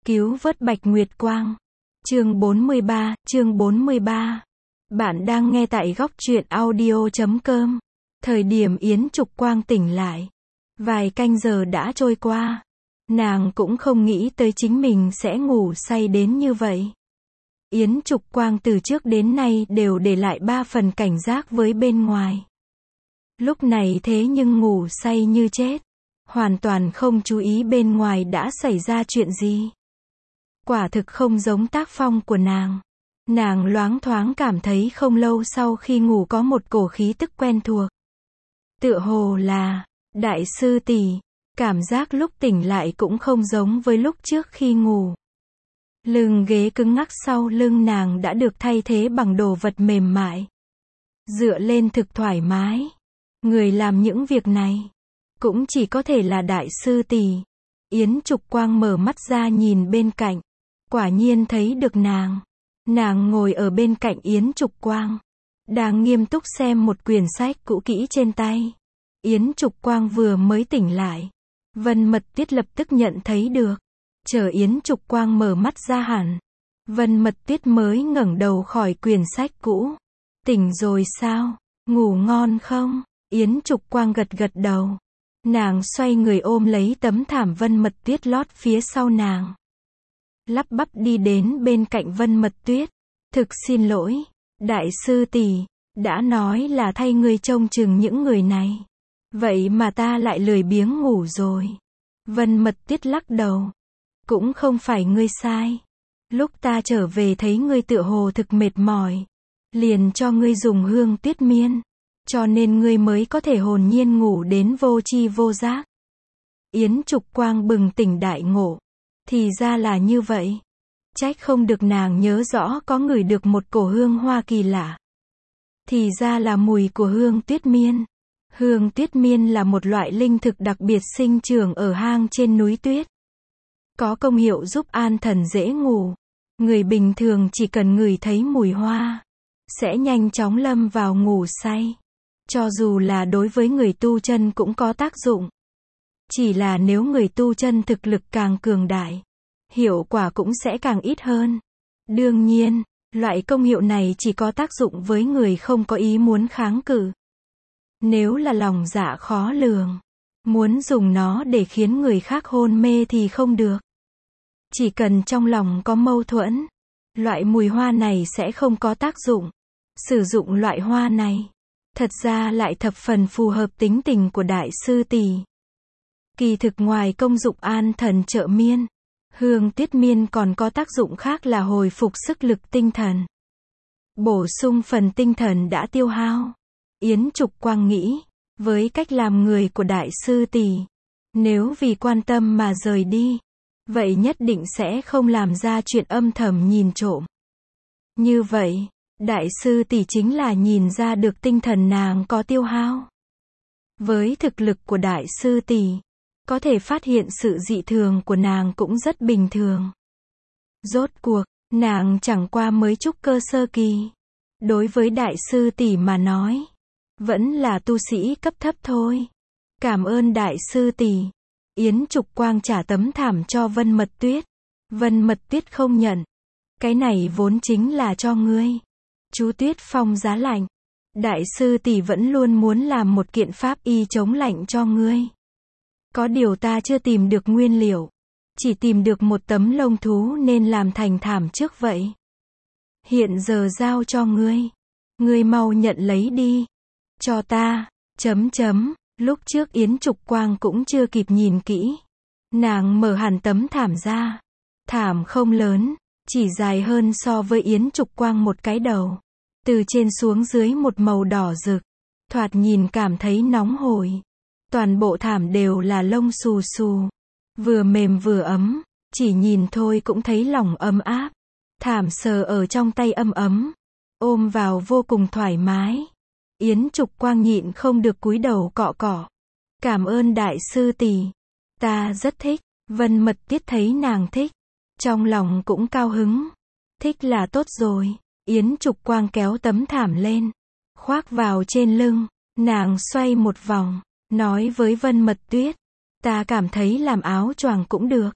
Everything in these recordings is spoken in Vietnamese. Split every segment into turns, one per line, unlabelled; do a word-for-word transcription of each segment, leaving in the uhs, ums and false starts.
Cứu vớt Bạch Nguyệt Quang. Chương bốn mươi ba, chương bốn mươi ba. Bạn đang nghe tại góc truyện audio chấm com. Thời điểm Yến Trục Quang tỉnh lại, vài canh giờ đã trôi qua. Nàng cũng không nghĩ tới chính mình sẽ ngủ say đến như vậy. Yến Trục Quang từ trước đến nay đều để lại ba phần cảnh giác với bên ngoài. Lúc này thế nhưng ngủ say như chết, hoàn toàn không chú ý bên ngoài đã xảy ra chuyện gì. Quả thực không giống tác phong của nàng. Nàng loáng thoáng cảm thấy không lâu sau khi ngủ có một cổ khí tức quen thuộc. Tựa hồ là đại sư tỷ. Cảm giác lúc tỉnh lại cũng không giống với lúc trước khi ngủ. Lưng ghế cứng ngắc sau lưng nàng đã được thay thế bằng đồ vật mềm mại. Dựa lên thực thoải mái. Người làm những việc này cũng chỉ có thể là đại sư tỷ. Yến Trục Quang mở mắt ra nhìn bên cạnh. Quả nhiên thấy được nàng. Nàng ngồi ở bên cạnh Yến Trục Quang, đang nghiêm túc xem một quyển sách cũ kỹ trên tay. Yến Trục Quang vừa mới tỉnh lại, Vân Mật Tuyết lập tức nhận thấy được. Chờ Yến Trục Quang mở mắt ra hẳn, Vân Mật Tuyết mới ngẩng đầu khỏi quyển sách cũ. Tỉnh rồi sao? Ngủ ngon không? Yến Trục Quang gật gật đầu. Nàng xoay người ôm lấy tấm thảm Vân Mật Tuyết lót phía sau nàng. Lắp bắp đi đến bên cạnh Vân Mật Tuyết. Thực xin lỗi, đại sư tỷ, đã nói là thay ngươi trông chừng những người này. Vậy mà ta lại lười biếng ngủ rồi. Vân Mật Tuyết lắc đầu. Cũng không phải ngươi sai. Lúc ta trở về thấy ngươi tựa hồ thực mệt mỏi, liền cho ngươi dùng hương tuyết miên, cho nên ngươi mới có thể hồn nhiên ngủ đến vô tri vô giác. Yến Trục Quang bừng tỉnh đại ngộ. Thì ra là như vậy. Trách không được nàng nhớ rõ có ngửi được một cổ hương hoa kỳ lạ. Thì ra là mùi của hương tuyết miên. Hương tuyết miên là một loại linh thực đặc biệt sinh trưởng ở hang trên núi tuyết. Có công hiệu giúp an thần dễ ngủ. Người bình thường chỉ cần ngửi thấy mùi hoa, sẽ nhanh chóng lâm vào ngủ say. Cho dù là đối với người tu chân cũng có tác dụng. Chỉ là nếu người tu chân thực lực càng cường đại, hiệu quả cũng sẽ càng ít hơn. Đương nhiên, loại công hiệu này chỉ có tác dụng với người không có ý muốn kháng cự. Nếu là lòng dạ khó lường, muốn dùng nó để khiến người khác hôn mê thì không được. Chỉ cần trong lòng có mâu thuẫn, loại mùi hoa này sẽ không có tác dụng. Sử dụng loại hoa này, thật ra lại thập phần phù hợp tính tình của đại sư tỷ. Kỳ thực ngoài công dụng an thần trợ miên, hương tuyết miên còn có tác dụng khác là hồi phục sức lực tinh thần. Bổ sung phần tinh thần đã tiêu hao. Yến Trục Quang nghĩ, với cách làm người của đại sư tỷ, nếu vì quan tâm mà rời đi, vậy nhất định sẽ không làm ra chuyện âm thầm nhìn trộm. Như vậy, đại sư tỷ chính là nhìn ra được tinh thần nàng có tiêu hao. Với thực lực của đại sư tỷ, có thể phát hiện sự dị thường của nàng cũng rất bình thường. Rốt cuộc, nàng chẳng qua mới trúc cơ sơ kỳ. Đối với đại sư tỷ mà nói, vẫn là tu sĩ cấp thấp thôi. Cảm ơn đại sư tỷ. Yến Trục Quang trả tấm thảm cho Vân Mật Tuyết. Vân Mật Tuyết không nhận. Cái này vốn chính là cho ngươi. Chú Tuyết Phong giá lạnh. Đại sư tỷ vẫn luôn muốn làm một kiện pháp y chống lạnh cho ngươi. Có điều ta chưa tìm được nguyên liệu. Chỉ tìm được một tấm lông thú nên làm thành thảm trước vậy. Hiện giờ giao cho ngươi. Ngươi mau nhận lấy đi. Cho ta. Chấm chấm. Lúc trước Yến Trục Quang cũng chưa kịp nhìn kỹ. Nàng mở hẳn tấm thảm ra. Thảm không lớn, chỉ dài hơn so với Yến Trục Quang một cái đầu. Từ trên xuống dưới một màu đỏ rực. Thoạt nhìn cảm thấy nóng hổi. Toàn bộ thảm đều là lông xù xù. Vừa mềm vừa ấm. Chỉ nhìn thôi cũng thấy lòng ấm áp. Thảm sờ ở trong tay ấm ấm. Ôm vào vô cùng thoải mái. Yến Trục Quang nhịn không được cúi đầu cọ cọ. Cảm ơn đại sư tỷ. Ta rất thích. Vân Mật Tuyết thấy nàng thích, trong lòng cũng cao hứng. Thích là tốt rồi. Yến Trục Quang kéo tấm thảm lên, khoác vào trên lưng. Nàng xoay một vòng, nói với Vân Mật Tuyết. Ta cảm thấy làm áo choàng cũng được.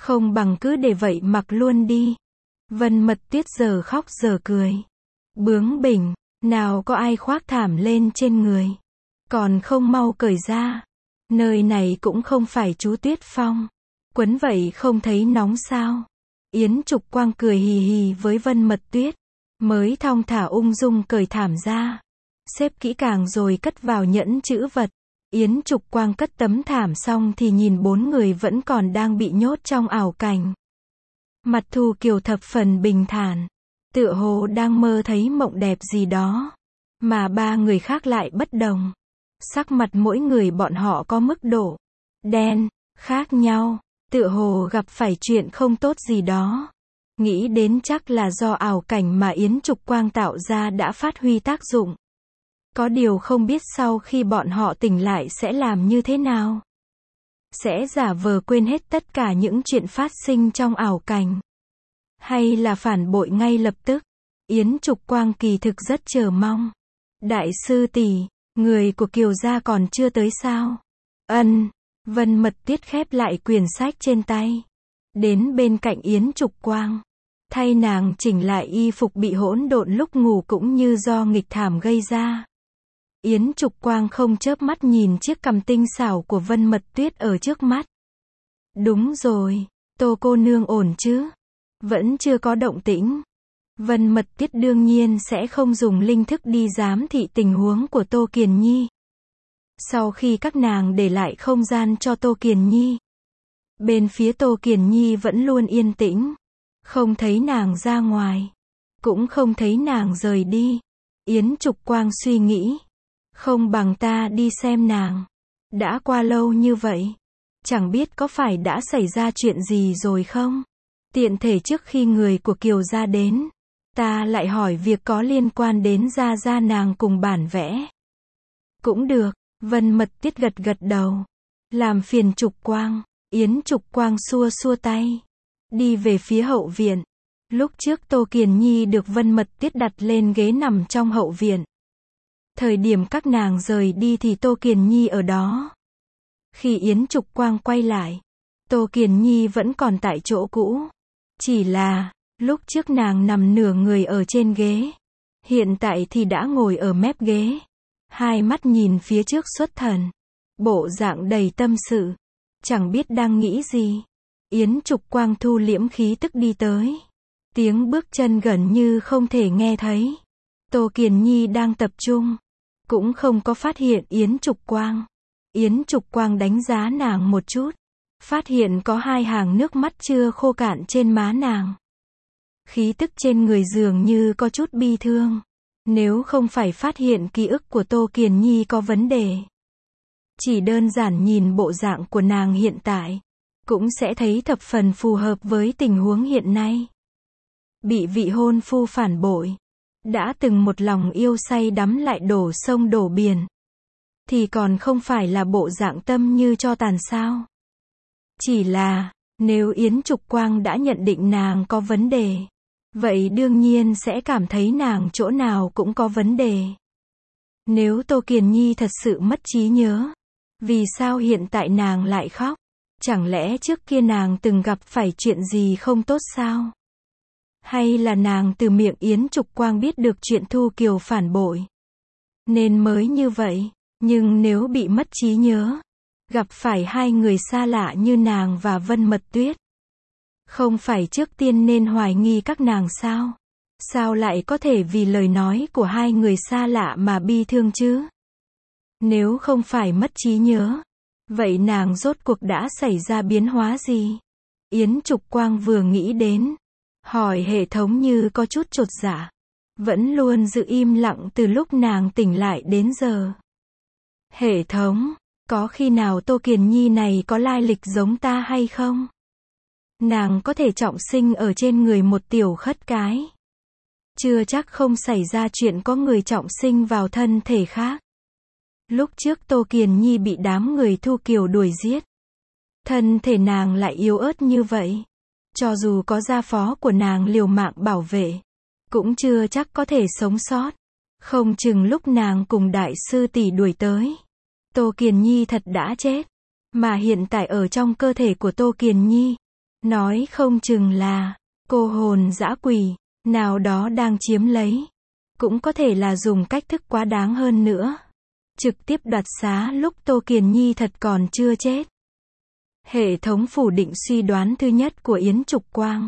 Không bằng cứ để vậy mặc luôn đi. Vân Mật Tuyết giờ khóc giờ cười. Bướng bỉnh, nào có ai khoác thảm lên trên người. Còn không mau cởi ra. Nơi này cũng không phải chú Tuyết Phong. Quấn vậy không thấy nóng sao? Yến Trục Quang cười hì hì với Vân Mật Tuyết. Mới thong thả ung dung cởi thảm ra. Xếp kỹ càng rồi cất vào nhẫn trữ vật. Yến Trục Quang cất tấm thảm xong thì nhìn bốn người vẫn còn đang bị nhốt trong ảo cảnh. Mặt Thu Kiều thập phần bình thản. Tựa hồ đang mơ thấy mộng đẹp gì đó. Mà ba người khác lại bất đồng. Sắc mặt mỗi người bọn họ có mức độ đen, khác nhau. Tựa hồ gặp phải chuyện không tốt gì đó. Nghĩ đến chắc là do ảo cảnh mà Yến Trục Quang tạo ra đã phát huy tác dụng. Có điều không biết sau khi bọn họ tỉnh lại sẽ làm như thế nào. Sẽ giả vờ quên hết tất cả những chuyện phát sinh trong ảo cảnh. Hay là phản bội ngay lập tức. Yến Trục Quang kỳ thực rất chờ mong. Đại sư tỷ, người của Kiều gia còn chưa tới sao? Ân. Vân Mật Tuyết khép lại quyển sách trên tay. Đến bên cạnh Yến Trục Quang. Thay nàng chỉnh lại y phục bị hỗn độn lúc ngủ cũng như do nghịch thảm gây ra. Yến Trục Quang không chớp mắt nhìn chiếc cằm tinh xảo của Vân Mật Tuyết ở trước mắt. Đúng rồi, Tô cô nương ổn chứ? Vẫn chưa có động tĩnh. Vân Mật Tuyết đương nhiên sẽ không dùng linh thức đi giám thị tình huống của Tô Kiền Nhi. Sau khi các nàng để lại không gian cho Tô Kiền Nhi, bên phía Tô Kiền Nhi vẫn luôn yên tĩnh. Không thấy nàng ra ngoài. Cũng không thấy nàng rời đi. Yến Trục Quang suy nghĩ. Không bằng ta đi xem nàng. Đã qua lâu như vậy. Chẳng biết có phải đã xảy ra chuyện gì rồi không? Tiện thể trước khi người của Kiều gia đến, ta lại hỏi việc có liên quan đến gia gia nàng cùng bản vẽ. Cũng được. Vân Mật Tuyết gật gật đầu. Làm phiền Trục Quang. Yến Trục Quang xua xua tay. Đi về phía hậu viện. Lúc trước Tô Kiền Nhi được Vân Mật Tuyết đặt lên ghế nằm trong hậu viện. Thời điểm các nàng rời đi thì Tô Kiền Nhi ở đó. Khi Yến Trục Quang quay lại, Tô Kiền Nhi vẫn còn tại chỗ cũ. Chỉ là, lúc trước nàng nằm nửa người ở trên ghế. Hiện tại thì đã ngồi ở mép ghế. Hai mắt nhìn phía trước xuất thần. Bộ dạng đầy tâm sự. Chẳng biết đang nghĩ gì. Yến Trục Quang thu liễm khí tức đi tới. Tiếng bước chân gần như không thể nghe thấy. Tô Kiền Nhi đang tập trung. Cũng không có phát hiện Yến Trục Quang. Yến Trục Quang đánh giá nàng một chút. Phát hiện có hai hàng nước mắt chưa khô cạn trên má nàng. Khí tức trên người dường như có chút bi thương. Nếu không phải phát hiện ký ức của Tô Kiền Nhi có vấn đề. Chỉ đơn giản nhìn bộ dạng của nàng hiện tại. Cũng sẽ thấy thập phần phù hợp với tình huống hiện nay. Bị vị hôn phu phản bội. Đã từng một lòng yêu say đắm lại đổ sông đổ biển. Thì còn không phải là bộ dạng tâm như cho tàn sao. Chỉ là, nếu Yến Trục Quang đã nhận định nàng có vấn đề. Vậy đương nhiên sẽ cảm thấy nàng chỗ nào cũng có vấn đề. Nếu Tô Kiền Nhi thật sự mất trí nhớ. Vì sao hiện tại nàng lại khóc? Chẳng lẽ trước kia nàng từng gặp phải chuyện gì không tốt sao? Hay là nàng từ miệng Yến Trục Quang biết được chuyện Thu Kiều phản bội? Nên mới như vậy. Nhưng nếu bị mất trí nhớ, gặp phải hai người xa lạ như nàng và Vân Mật Tuyết, không phải trước tiên nên hoài nghi các nàng sao? Sao lại có thể vì lời nói của hai người xa lạ mà bi thương chứ? Nếu không phải mất trí nhớ, vậy nàng rốt cuộc đã xảy ra biến hóa gì? Yến Trục Quang vừa nghĩ đến, hỏi hệ thống như có chút chột dạ. Vẫn luôn giữ im lặng từ lúc nàng tỉnh lại đến giờ. Hệ thống, có khi nào Tô Kiền Nhi này có lai lịch giống ta hay không? Nàng có thể trọng sinh ở trên người một tiểu khất cái. Chưa chắc không xảy ra chuyện có người trọng sinh vào thân thể khác. Lúc trước Tô Kiền Nhi bị đám người Thu Kiều đuổi giết. Thân thể nàng lại yếu ớt như vậy. Cho dù có gia phó của nàng liều mạng bảo vệ, cũng chưa chắc có thể sống sót. Không chừng lúc nàng cùng đại sư tỷ đuổi tới, Tô Kiền Nhi thật đã chết. Mà hiện tại ở trong cơ thể của Tô Kiền Nhi, Nói không chừng là cô hồn dã quỷ nào đó đang chiếm lấy. Cũng có thể là dùng cách thức quá đáng hơn nữa. Trực tiếp đoạt xá lúc Tô Kiền Nhi thật còn chưa chết. Hệ thống phủ định suy đoán thứ nhất của Yến Trục Quang.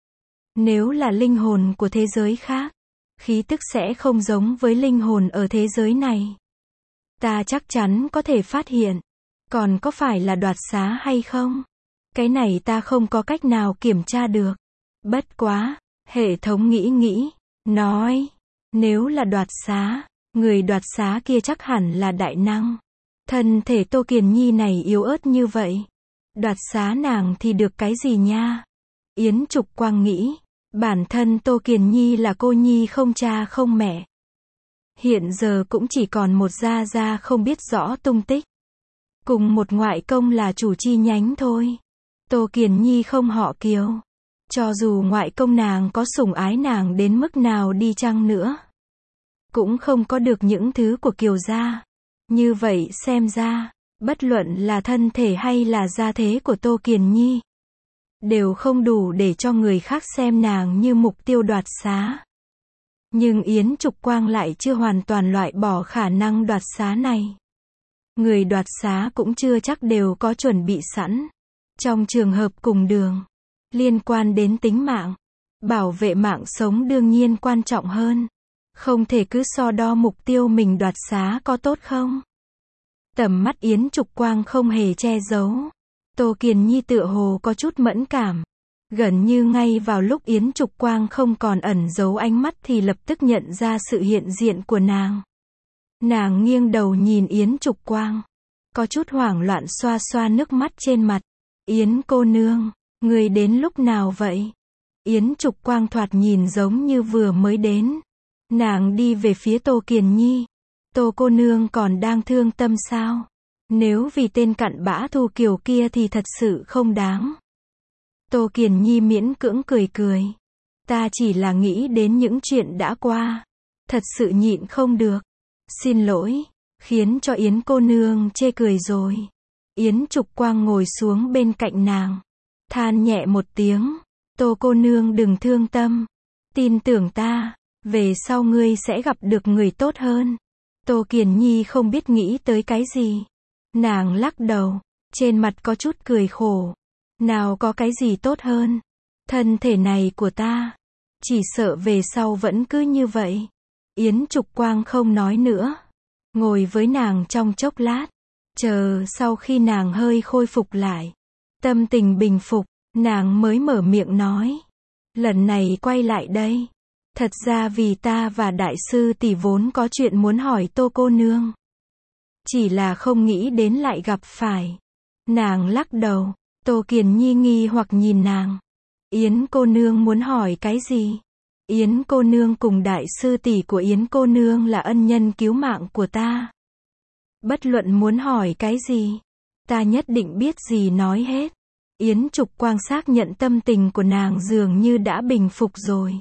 Nếu là linh hồn của thế giới khác, khí tức sẽ không giống với linh hồn ở thế giới này. Ta chắc chắn có thể phát hiện. Còn có phải là đoạt xá hay không? Cái này ta không có cách nào kiểm tra được. Bất quá, hệ thống nghĩ nghĩ, nói, nếu là đoạt xá, người đoạt xá kia chắc hẳn là đại năng. Thân thể Tô Kiền Nhi này yếu ớt như vậy. Đoạt xá nàng thì được cái gì nha? Yến Trục Quang nghĩ, bản thân Tô Kiền Nhi là cô nhi không cha không mẹ. Hiện giờ cũng chỉ còn một gia gia không biết rõ tung tích. Cùng một ngoại công là chủ chi nhánh thôi. Tô Kiền Nhi không họ Kiều. Cho dù ngoại công nàng có sủng ái nàng đến mức nào đi chăng nữa, cũng không có được những thứ của Kiều gia. Như vậy xem ra, bất luận là thân thể hay là gia thế của Tô Kiền Nhi, đều không đủ để cho người khác xem nàng như mục tiêu đoạt xá. Nhưng Yến Trục Quang lại chưa hoàn toàn loại bỏ khả năng đoạt xá này. Người đoạt xá cũng chưa chắc đều có chuẩn bị sẵn. Trong trường hợp cùng đường, liên quan đến tính mạng, bảo vệ mạng sống đương nhiên quan trọng hơn. Không thể cứ so đo mục tiêu mình đoạt xá có tốt không. Tầm mắt Yến Trục Quang không hề che giấu. Tô Kiền Nhi tựa hồ có chút mẫn cảm. Gần như ngay vào lúc Yến Trục Quang không còn ẩn giấu ánh mắt thì lập tức nhận ra sự hiện diện của nàng. Nàng nghiêng đầu nhìn Yến Trục Quang. Có chút hoảng loạn xoa xoa nước mắt trên mặt. Yến cô nương, người đến lúc nào vậy? Yến Trục Quang thoạt nhìn giống như vừa mới đến. Nàng đi về phía Tô Kiền Nhi. Tô cô nương còn đang thương tâm sao? Nếu vì tên cặn bã Thu Kiều kia thì thật sự không đáng. Tô Kiền Nhi miễn cưỡng cười cười. Ta chỉ là nghĩ đến những chuyện đã qua. Thật sự nhịn không được. Xin lỗi, khiến cho Yến cô nương chê cười rồi. Yến Trục Quang ngồi xuống bên cạnh nàng. Than nhẹ một tiếng. Tô cô nương đừng thương tâm. Tin tưởng ta, về sau ngươi sẽ gặp được người tốt hơn. Tô Kiền Nhi không biết nghĩ tới cái gì. Nàng lắc đầu, trên mặt có chút cười khổ. Nào có cái gì tốt hơn. Thân thể này của ta, chỉ sợ về sau vẫn cứ như vậy. Yến Trục Quang không nói nữa. Ngồi với nàng trong chốc lát. Chờ sau khi nàng hơi khôi phục lại. Tâm tình bình phục, nàng mới mở miệng nói. Lần này quay lại đây. Thật ra vì ta và đại sư tỷ vốn có chuyện muốn hỏi Tô cô nương. Chỉ là không nghĩ đến lại gặp phải. Nàng lắc đầu. Tô Kiền Nhi nghi hoặc nhìn nàng. Yến cô nương muốn hỏi cái gì? Yến cô nương cùng đại sư tỷ của Yến cô nương là ân nhân cứu mạng của ta. Bất luận muốn hỏi cái gì, ta nhất định biết gì nói hết. Yến Trục Quang xác nhận tâm tình của nàng dường như đã bình phục rồi.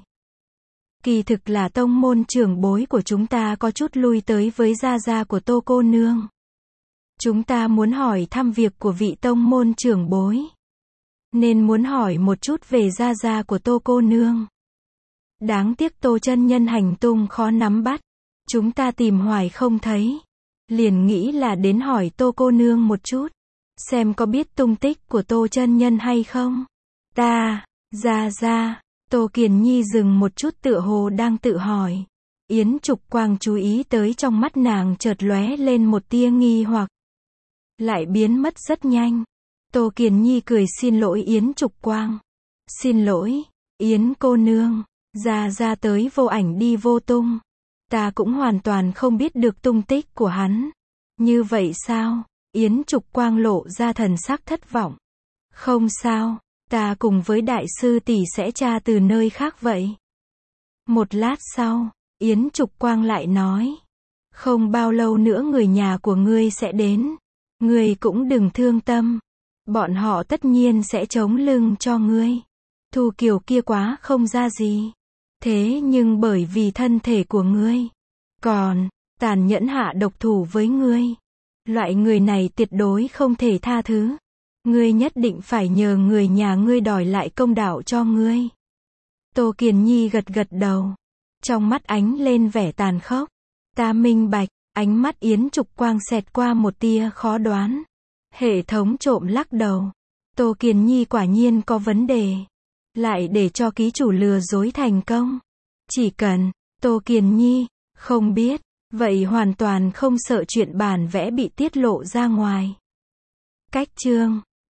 Kỳ thực là tông môn trưởng bối của chúng ta có chút lui tới với gia gia của Tô cô nương. Chúng ta muốn hỏi thăm việc của vị tông môn trưởng bối. Nên muốn hỏi một chút về gia gia của Tô cô nương. Đáng tiếc Tô chân nhân hành tung khó nắm bắt. Chúng ta tìm hoài không thấy. Liền nghĩ là đến hỏi Tô cô nương một chút. Xem có biết tung tích của Tô chân nhân hay không. Ta, gia gia. Tô Kiền Nhi dừng một chút tựa hồ đang tự hỏi. Yến Trục Quang chú ý tới trong mắt nàng chợt lóe lên một tia nghi hoặc. Lại biến mất rất nhanh. Tô Kiền Nhi cười xin lỗi Yến Trục Quang. Xin lỗi, Yến cô nương. Ra ra tới vô ảnh đi vô tung. Ta cũng hoàn toàn không biết được tung tích của hắn. Như vậy sao? Yến Trục Quang lộ ra thần sắc thất vọng. Không sao, ta cùng với đại sư tỷ sẽ tra từ nơi khác vậy. Một lát sau, Yến Trục Quang lại nói. Không bao lâu nữa người nhà của ngươi sẽ đến. Ngươi cũng đừng thương tâm. Bọn họ tất nhiên sẽ chống lưng cho ngươi. Thu Kiều kia quá không ra gì. Thế nhưng bởi vì thân thể của ngươi, còn tàn nhẫn hạ độc thủ với ngươi. Loại người này tuyệt đối không thể tha thứ. Ngươi nhất định phải nhờ người nhà ngươi đòi lại công đạo cho ngươi. Tô Kiền Nhi gật gật đầu. Trong mắt ánh lên vẻ tàn khốc. Ta minh bạch, ánh mắt Yến Trục Quang xẹt qua một tia khó đoán. Hệ thống trộm lắc đầu. Tô Kiền Nhi quả nhiên có vấn đề. Lại để cho ký chủ lừa dối thành công. Chỉ cần, Tô Kiền Nhi, không biết, vậy hoàn toàn không sợ chuyện bản vẽ bị tiết lộ ra ngoài. Cách chương